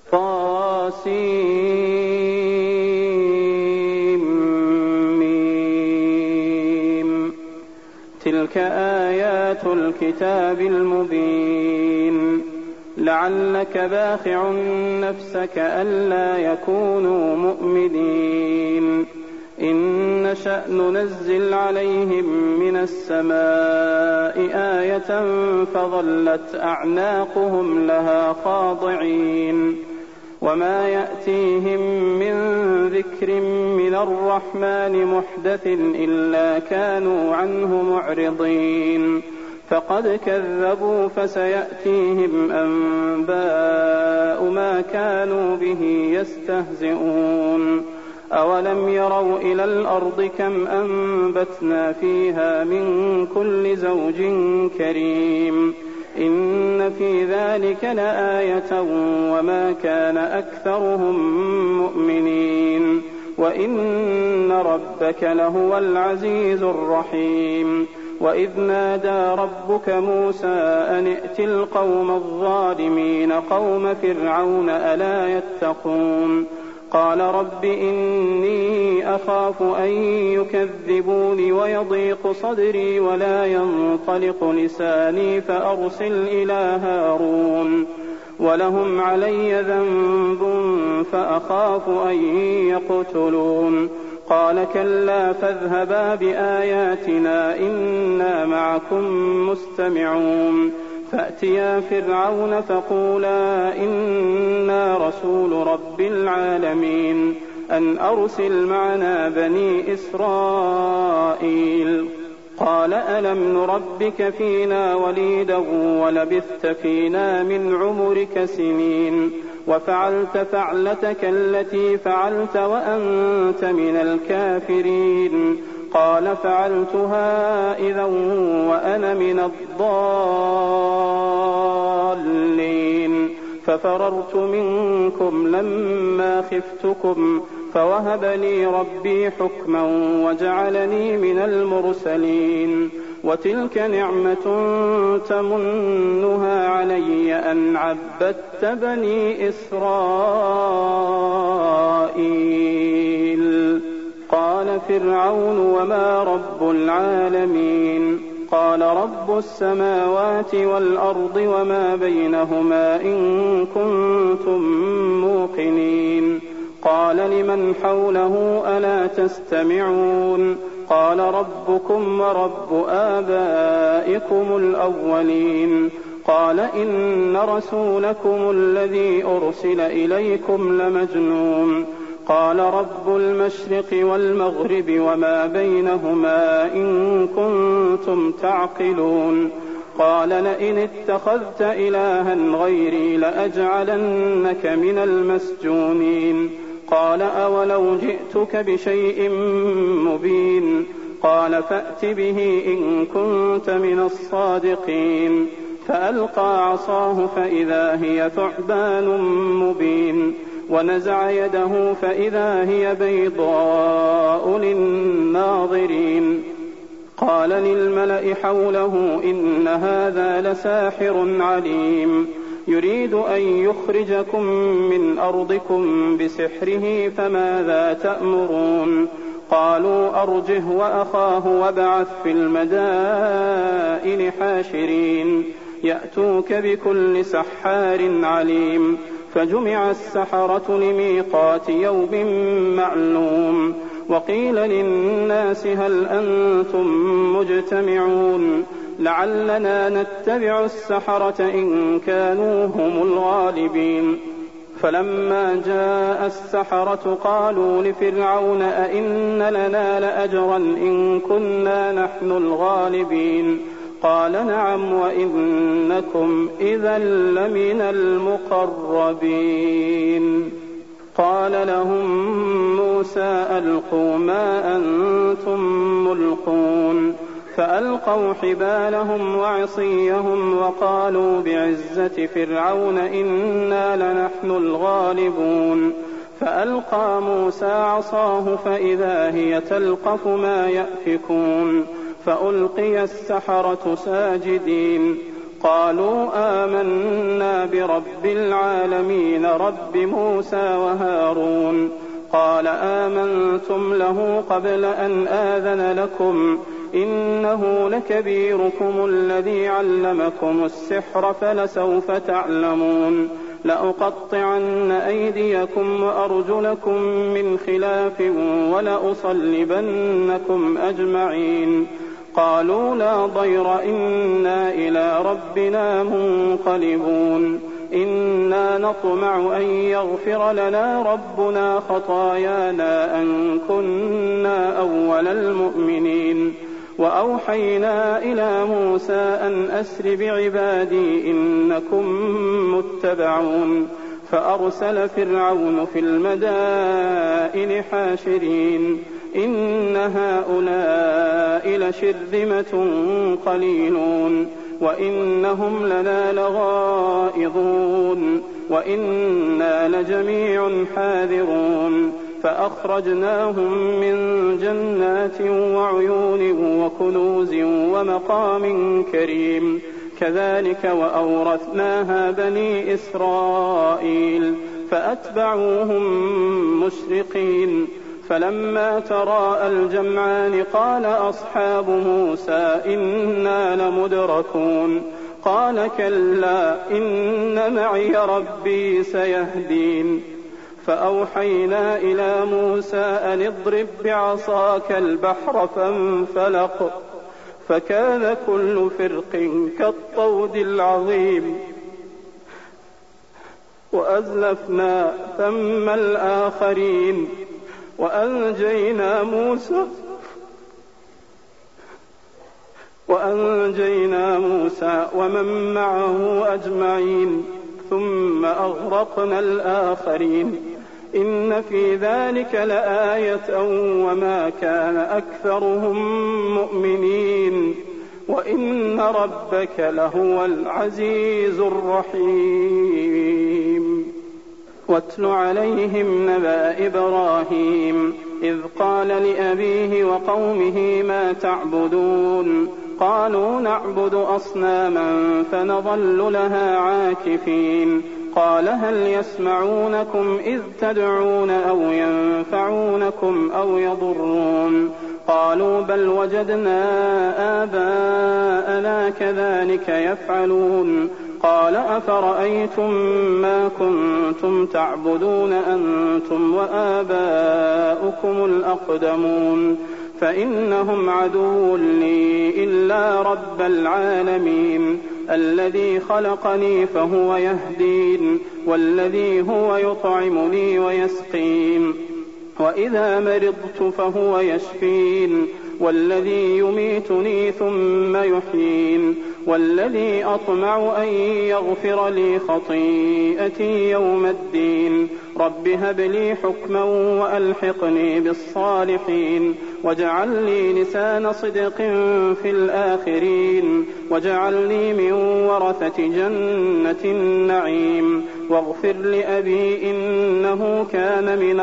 طاسيم. تلك آيات الكتاب المبين. لعلك باخع نفسك ألا يكونوا مؤمنين. إن نشأ ننزل عليهم من السماء آية فظلت أعناقهم لها خاضعين. وما يأتيهم من ذكر من الرحمن محدث إلا كانوا عنه معرضين. فقد كذبوا فسيأتيهم أنباء ما كانوا به يستهزئون. أولم يروا إلى الأرض كم أنبتنا فيها من كل زوج كريم. إن في ذلك لآية وما كان أكثرهم مؤمنين. وإن ربك لهو العزيز الرحيم. وإذ نادى ربك موسى أن ائت القوم الظالمين قوم فرعون ألا يتقون. قال رب إني أخاف أن يكذبوني ويضيق صدري ولا ينطلق لساني فأرسل إلى هارون ولهم علي ذنب فأخاف أن يقتلون. قال كلا فاذهبا بآياتنا إنا معكم مستمعون. فأتيا فرعون فقولا إنا رسول رب العالمين أن أرسل معنا بني إسرائيل. قال ألم نربك فينا وليدا ولبثت فينا من عمرك سنين وفعلت فعلتك التي فعلت وأنت من الكافرين. قال فعلتها إذا وأنا من الضالين. ففررت منكم لما خفتكم فوهب لي ربي حكما وجعلني من المرسلين. وتلك نعمة تمنها علي أن عبدت بني إسرائيل. قال فرعون وما رب العالمين. قال رب السماوات والأرض وما بينهما إن كنتم موقنين. قال لمن حوله ألا تستمعون. قال ربكم ورب آبائكم الأولين. قال إن رسولكم الذي أرسل إليكم لمجنون. قال رب المشرق والمغرب وما بينهما إن كنتم تعقلون. قال لئن اتخذت إلها غيري لأجعلنك من المسجونين. قال أولو جئتك بشيء مبين. قال فأت به إن كنت من الصادقين. فألقى عصاه فإذا هي ثعبان مبين. ونزع يده فإذا هي بيضاء للناظرين. قال للملأ حوله إن هذا لساحر عليم يريد أن يخرجكم من أرضكم بسحره فماذا تأمرون. قالوا أرجه وأخاه وابعث في المدائن حاشرين يأتوك بكل سحار عليم. فجمع السحرة لميقات يوم معلوم. وقيل للناس هل أنتم مجتمعون لعلنا نتبع السحرة إن كانوا هم الغالبين. فلما جاء السحرة قالوا لفرعون أئن لنا لأجرا إن كنا نحن الغالبين. قال نعم وإنكم إذا لمن المقربين. قال لهم موسى ألقوا ما أنتم ملقون. فألقوا حبالهم وعصيهم وقالوا بعزة فرعون إنا لنحن الغالبون. فألقى موسى عصاه فإذا هي تلقف ما يأفكون. فألقي السحرة ساجدين. قالوا آمنا برب العالمين رب موسى وهارون. قال آمنتم له قبل أن آذن لكم إنه لكبيركم الذي علمكم السحر فلسوف تعلمون لأقطعن أيديكم وأرجلكم من خلاف ولأصلبنكم أجمعين. قالوا لا ضير إنا إلى ربنا منقلبون إنا نطمع أن يغفر لنا ربنا خطايانا أن كنا أول المؤمنين. وأوحينا إلى موسى أن أسر بعبادي إنكم متبعون. فأرسل فرعون في المدائن حاشرين إن هؤلاء لشرذمة قليلون وإنهم لنا لغائظون وإنا لجميع حاذرون. فأخرجناهم من جنات وعيون وكنوز ومقام كريم كذلك وأورثناها بني إسرائيل فأتبعوهم مشرقين. فلما تراءى الجمعان قال أصحاب موسى إنا لمدركون قال كلا إن معي ربي سيهدين. فأوحينا إلى موسى أن اضرب بعصاك البحر فانفلق فكان كل فرق كالطود العظيم وأزلفنا ثم الآخرين وأنجينا موسى ومن معه أجمعين ثم أغرقنا الآخرين إن في ذلك لآية وما كان أكثرهم مؤمنين وإن ربك لهو العزيز الرحيم. واتل عليهم نبأ إبراهيم إذ قال لأبيه وقومه ما تعبدون قالوا نعبد أصناما فنظل لها عاكفين قال هل يسمعونكم إذ تدعون أو ينفعونكم أو يضرون قالوا بل وجدنا آباءنا كذلك يفعلون قال أفرأيتم ما كنتم تعبدون أنتم وآباؤكم الأقدمون فإنهم عدو لي إلا رب العالمين الذي خلقني فهو يهدين والذي هو يطعمني ويسقين وإذا مرضت فهو يشفين والذي يميتني ثم يحيين والذي أطمع أن يغفر لي خطيئتي يوم الدين رب هب لي حكما وألحقني بالصالحين واجعل لي لسان صدق في الآخرين واجعلني من ورثة جنة النعيم واغفر لأبي إنه كان من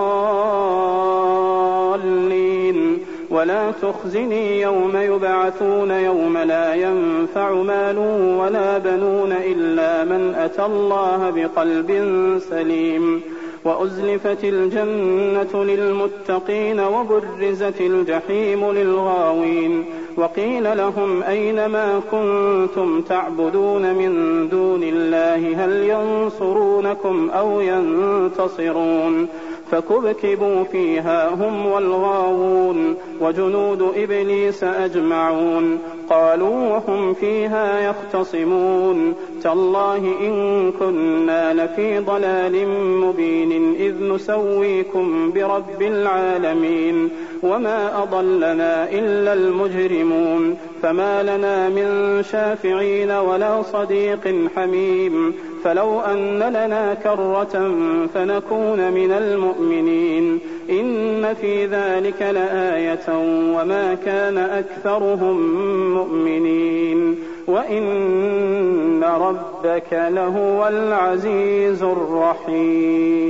الضالين ولا تخزني يوم يبعثون يوم لا ينفع مال ولا بنون إلا من أتى الله بقلب سليم وأزلفت الجنة للمتقين وبرزت الجحيم للغاوين وقيل لهم أين ما كنتم تعبدون من دون الله هل ينصرونكم أو ينتصرون فكبكبوا فيها هم والغاوون وجنود إبليس أجمعون قالوا وهم فيها يختصمون تالله إن كنا لفي ضلال مبين إذ نسويكم برب العالمين وما أضلنا إلا المجرمون فما لنا من شافعين ولا صديق حميم فلو أن لنا كرة فنكون من المؤمنين إن في ذلك لآية وما كان أكثرهم مؤمنين وإن ربك لهو العزيز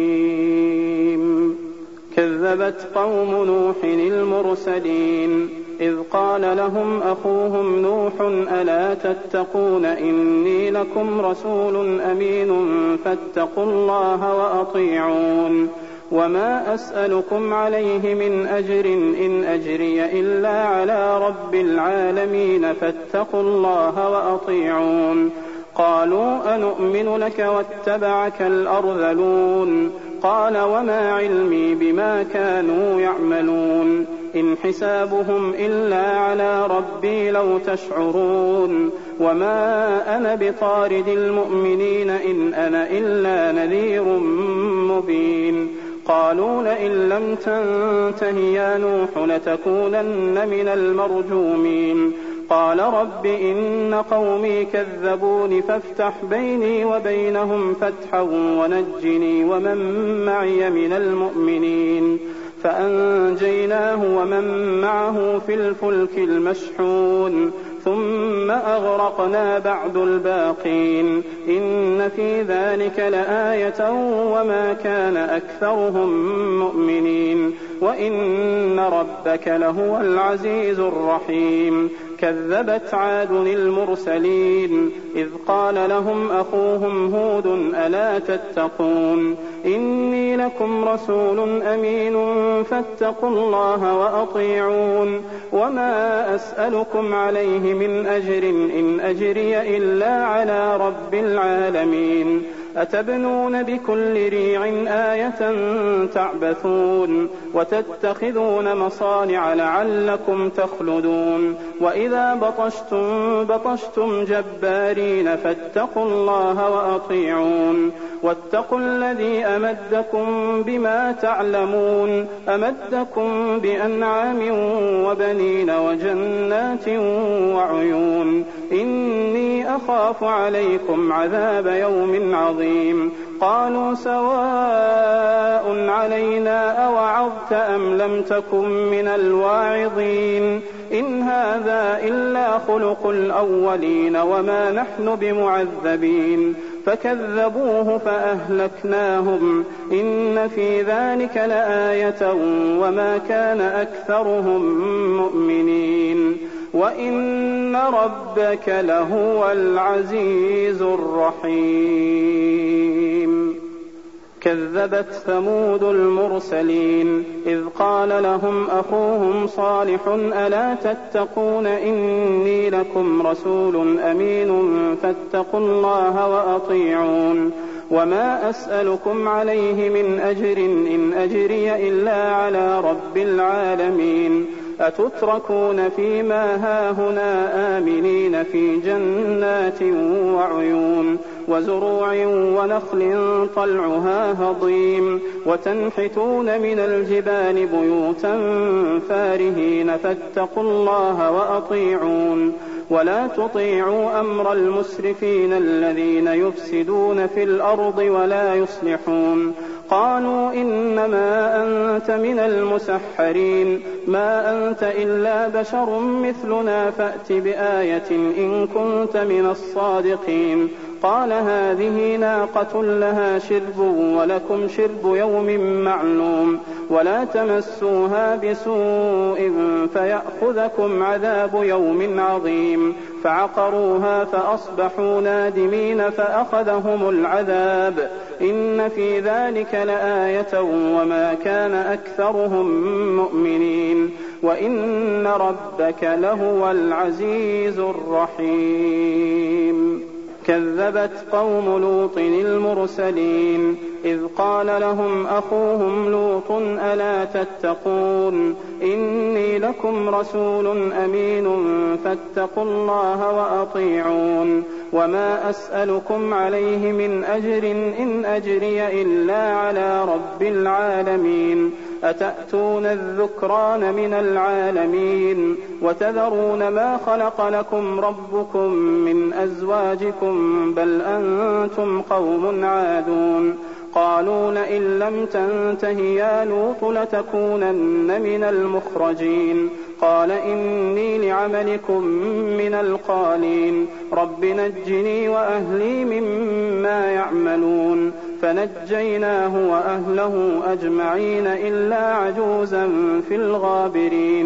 الرحيم. كذبت قوم نوح المرسلين إذ قال لهم أخوهم نوح ألا تتقون إني لكم رسول أمين فاتقوا الله وأطيعون وما أسألكم عليه من أجر إن أجري إلا على رب العالمين فاتقوا الله وأطيعون قالوا أنؤمن لك واتبعك الأرذلون قال وما علمي بما كانوا يعملون إن حسابهم إلا على ربي لو تشعرون وما أنا بطارد المؤمنين إن أنا إلا نذير مبين قالوا لئن لم تنته يا نوح لتكونن من المرجومين قال رب إن قومي كذبون فافتح بيني وبينهم فتحا ونجني ومن معي من المؤمنين فأنجيناه ومن معه في الفلك المشحون ثم أغرقنا بعد الباقين إن في ذلك لآية وما كان أكثرهم مؤمنين وإن ربك لهو العزيز الرحيم كذبت عاد المرسلين إذ قال لهم أخوهم هود ألا تتقون إني لكم رسول أمين فاتقوا الله وأطيعون وما أسألكم عليه من أجر إن أجري إلا على رب العالمين أتبنون بكل ريع آية تعبثون وتتخذون مصانع لعلكم تخلدون وإذا بطشتم جبارين فاتقوا الله وأطيعون واتقوا الذي أمدكم بما تعلمون أمدكم بأنعام وبنين وجنات وعيون إني أخاف عليكم عذاب يوم عظيم قالوا سواء علينا أوعظت أم لم تكن من الواعظين إن هذا إلا خلق الأولين وما نحن بمعذبين فكذبوه فأهلكناهم إن في ذلك لآية وما كان أكثرهم مؤمنين وإن ربك لهو العزيز الرحيم كذبت ثمود المرسلين إذ قال لهم أخوهم صالح ألا تتقون إني لكم رسول أمين فاتقوا الله وأطيعون وما أسألكم عليه من أجر إن أجري إلا على رب العالمين أتتركون فيما هاهنا آمنين في جنات وعيون وزروع ونخل طلعها هضيم وتنحتون من الجبال بيوتا فارهين فاتقوا الله وأطيعون ولا تطيعوا أمر المسرفين الذين يفسدون في الأرض ولا يصلحون قالوا إنما أنت من المسحرين ما أنت إلا بشر مثلنا فأت بآية إن كنت من الصادقين قال هذه ناقة لها شرب ولكم شرب يوم معلوم ولا تمسوها بسوء فيأخذكم عذاب يوم عظيم فعقروها فأصبحوا نادمين فأخذهم العذاب إن في ذلك لآية وما كان أكثرهم مؤمنين وإن ربك لهو العزيز الرحيم كذبت قوم لوط المرسلين إذ قال لهم أخوهم لوط ألا تتقون إني لكم رسول أمين فاتقوا الله وأطيعون وما أسألكم عليه من أجر إن أجري إلا على رب العالمين أتأتون الذكران من العالمين وتذرون ما خلق لكم ربكم من أزواجكم بل أنتم قوم عادون قالوا لئن لم تنته يا لوط لتكونن من المخرجين قال إني لعملكم من القالين رب نجني وأهلي مما يعملون فنجيناه وأهله أجمعين إلا عجوزا في الغابرين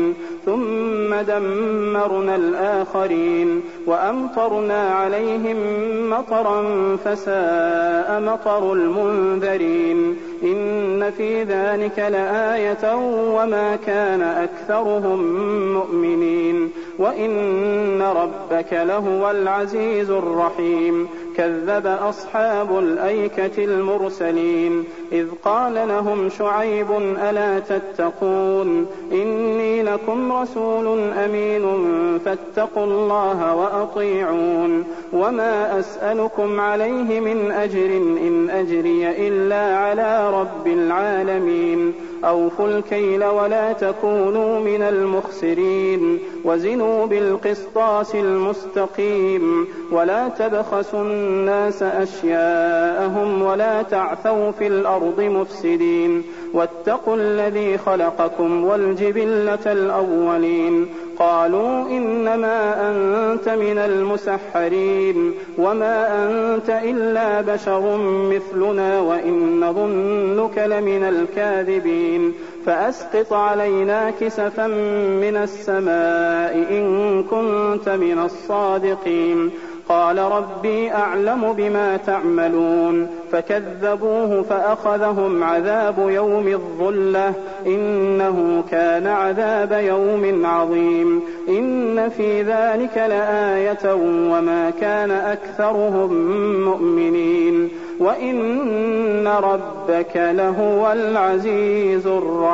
ثم دمرنا الآخرين وأمطرنا عليهم مطرا فساء مطر المنذرين إن في ذلك لآية وما كان أكثرهم مؤمنين وإن ربك لهو العزيز الرحيم كذب أصحاب الأيكة المرسلين إذ قال لهم شعيب ألا تتقون إني لكم رسول أمين فاتقوا الله وأطيعون وما أسألكم عليه من أجر إن أجري إلا على رب العالمين أوفوا الكيل ولا تكونوا من المخسرين وزنوا بالقسطاس المستقيم ولا تبخسوا الناس أشياءهم ولا تعثوا في الأرض مفسدين واتقوا الذي خلقكم والجبلة الأولين قالوا إنما أنت من المسحرين وما أنت إلا بشر مثلنا وإن نظنك لمن الكاذبين فأسقط علينا كسفا من السماء إن كنت من الصادقين قال ربي أعلم بما تعملون فكذبوه فأخذهم عذاب يوم الظلة إنه كان عذاب يوم عظيم إن في ذلك لآية وما كان أكثرهم مؤمنين وإن ربك لهو العزيز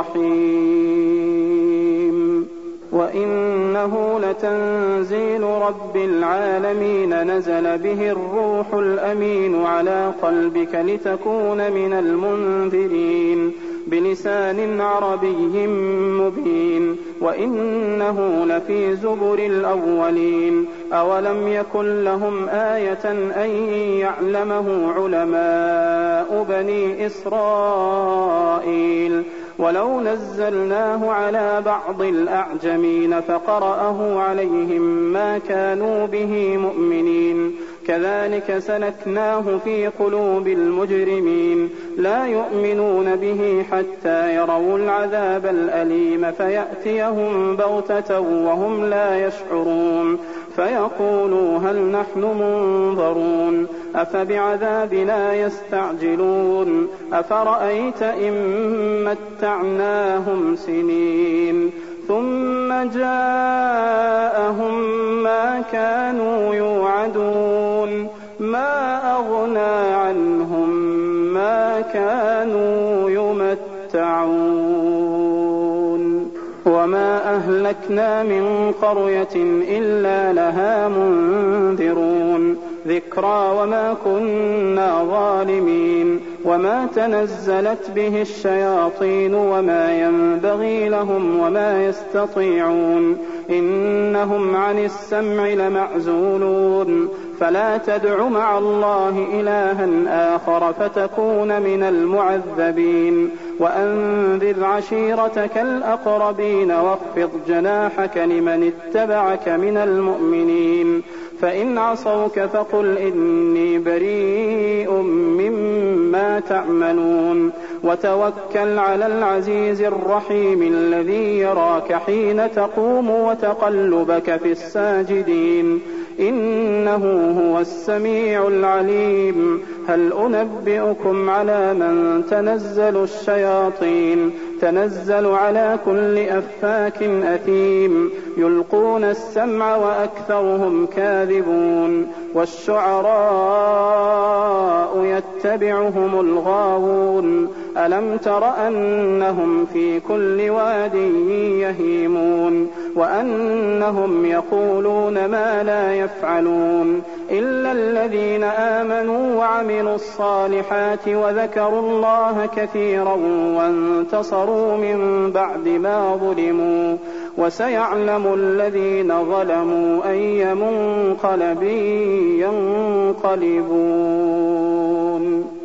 الرحيم وإنه لتنزيل رب العالمين نزل به الروح الأمين على قلبك لتكون من المنذرين بلسان عربي مبين وإنه لفي زبر الأولين أولم يكن لهم آية أن يعلمه علماء بني إسرائيل ولو نزلناه على بعض الأعجمين فقرأه عليهم ما كانوا به مؤمنين كذلك سلكناه في قلوب المجرمين لا يؤمنون به حتى يروا العذاب الأليم فيأتيهم بغتة وهم لا يشعرون فيقولوا هل نحن منظرون أفبعذابنا يستعجلون أفرأيت إن متعناهم سنين ثم جاءهم ما كانوا يوعدون ما أغنى عنهم ما كانوا يمتعون وما أهلكنا من قرية إلا لها منذرون ذكرى وما كنا ظالمين وما تنزلت به الشياطين وما ينبغي لهم وما يستطيعون إنهم عن السمع لمعزولون فلا تدع مع الله إلها آخر فتكون من المعذبين وأنذر عشيرتك الأقربين واخفض جناحك لمن اتبعك من المؤمنين فإن عصوك فقل إني بريء مما تعملون وتوكل على العزيز الرحيم الذي يراك حين تقوم وتقلبك في الساجدين إنه هو السميع العليم هل أنبئكم على من تنزل الشياطين تنزل على كل أفاك أثيم يلقون السمع وأكثرهم كاذبون والشعراء يتبعهم الغاوون ألم تر أنهم في كل واد يهيمون وأنهم يقولون ما لا يفعلون إلا الذين آمنوا وعملوا الصالحات وذكروا الله كثيرا وانتصروا من بعد ما ظلموا وسيعلم الذين ظلموا أي منقلب ينقلبون.